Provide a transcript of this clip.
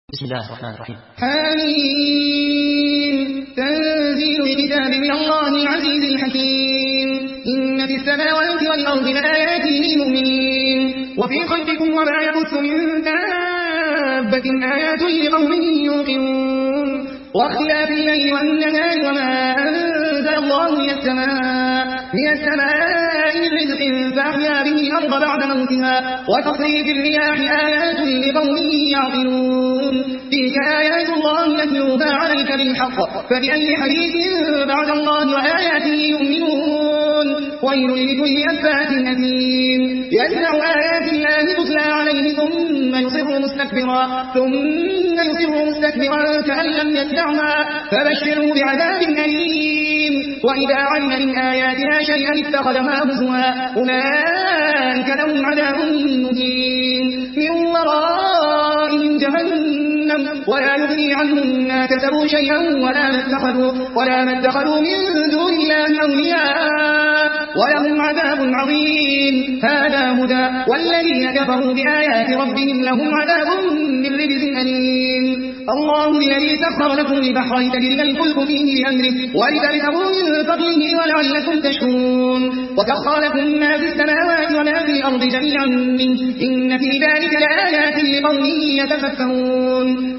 بسم الله الرحمن الرحيم. حميم تنزيل الكتاب من الله العزيز الحكيم. إن في السماوات والأرض لآيات للمؤمنين وفي خلقكم وما يبث من دابة آيات لقوم يوقنون واختلاف الليل والنهار وما أنزل الله من السماء من رزق فأحيا به الأرض بعد موتها وتصريف الرياح آيات لقوم يعقلون تلك آيات الله نتلوها عليك بالحق فبأي حديث بعد الله وآياته يؤمنون ويل لكل أفاك أثيم يسمع آيات الله تتلى عليه ثم يصر مستكبرا كأن لم يسمعها فبشره بعذاب أليم وإذا علم من آياتنا شيئا اتخذها هزوا أولئك لهم عذاب مهين من ورائهم جهنم ولا يغني عنهم ما كسبوا شيئا ولا ما اتخذوا من دون الله أولياء ولهم عذاب عظيم هذا هدى والذين كفروا بآيات ربهم لهم عذاب من رجز أليم الله الذي سخر لكم البحر لتجري الفلك فيه بأمره ولتبتغوا من فضله ولعلكم تشكرون وسخر لكم ما في السماوات وما في الأرض جميعا منه إن في ذلك لآيات لقوم يتفكرون